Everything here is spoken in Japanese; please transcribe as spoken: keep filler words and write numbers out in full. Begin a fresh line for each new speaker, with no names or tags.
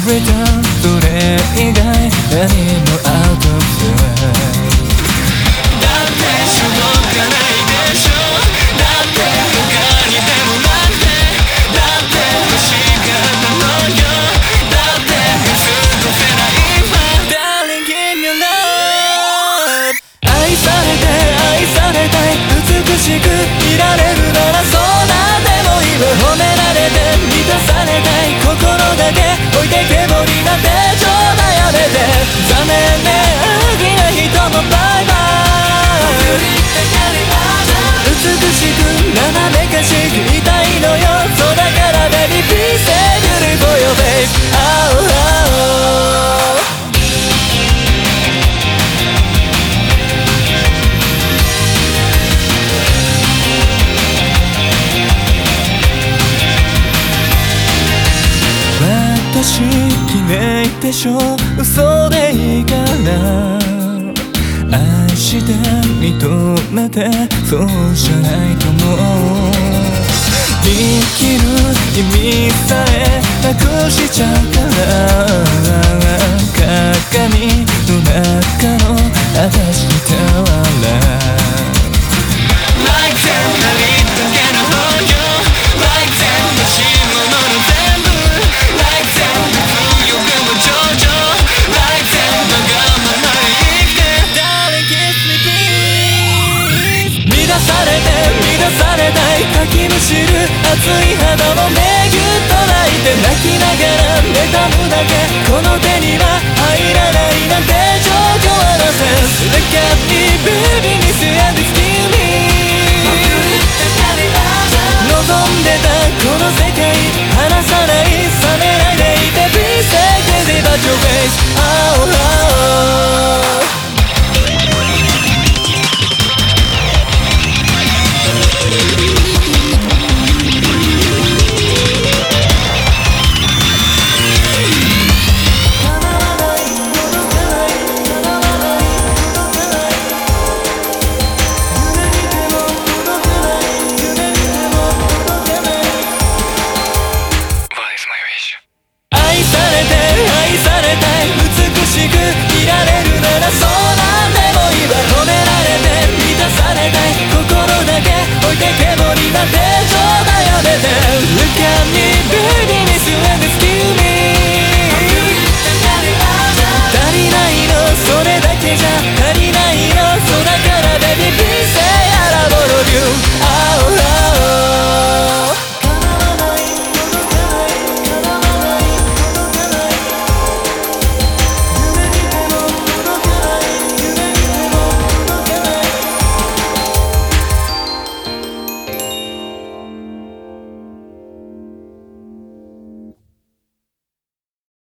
return それ以外何も out of sight だってしょうがないでしょだって他にでもなくてだって欲しかったのよだって過ごせないわ Darling give me your love 愛されて愛されたい美しくいられるならそうなんでもいいわ褒められて満たされたい心だけ置いてけぼりなんて冗談やめて残念ね好きな人もバイバイ美しく斜めかしくいたいのよそうだから Baby please say beautiful your face oh, oh, oh. 私綺麗でしょ嘘でいいから愛して認めてそうじゃないと思う生きる意味さえなくしちゃうから鏡の中の私に変わらLike them なりだけの本よ Like them 欲しいものの全部 Like them 物欲も上々 Like them わがままに生きて Darling kiss me please 乱されて乱されたいかきむしる熱い肌もめぎゅっと泣いて泣きながら妬むだけこの手には入らないなんて状況はなせ Look at me baby miss you and it's kill me 望んでたこの世界離さない冷めないでいて Please say crazy about your face oh, oh, oh. 愛されて愛されたい美しくいられるならそうなんでもいいわ褒められて満たされたい心だけ置いてけぼりなんて冗談やめて Look at me baby